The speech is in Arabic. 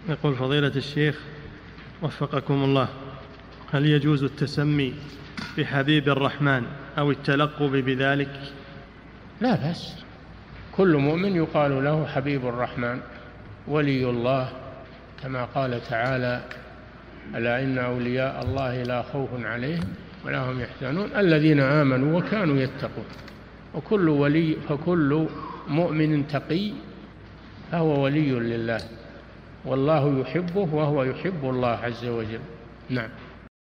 يقول فضيلة الشيخ وفقكم الله، هل يجوز التسمي بحبيب الرحمن أو التلقب بذلك؟ لا بأس، كل مؤمن يقال له حبيب الرحمن ولي الله، كما قال تعالى: ألا إن أولياء الله لا خوف عليهم ولا هم يحزنون الذين آمنوا وكانوا يتقون. فكل مؤمن تقي فهو ولي لله، والله يحبه وهو يحب الله عز وجل. نعم.